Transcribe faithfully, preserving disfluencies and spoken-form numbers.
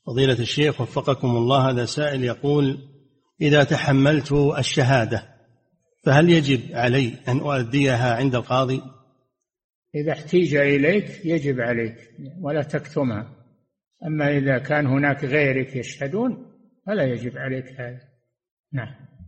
فضيلة الشيخ وفقكم الله، هذا سائل يقول: إذا تحملت الشهادة فهل يجب علي أن أؤديها عند القاضي؟ إذا احتيج إليك يجب عليك ولا تكتمها، أما إذا كان هناك غيرك يشهدون فلا يجب عليك هذا. نعم.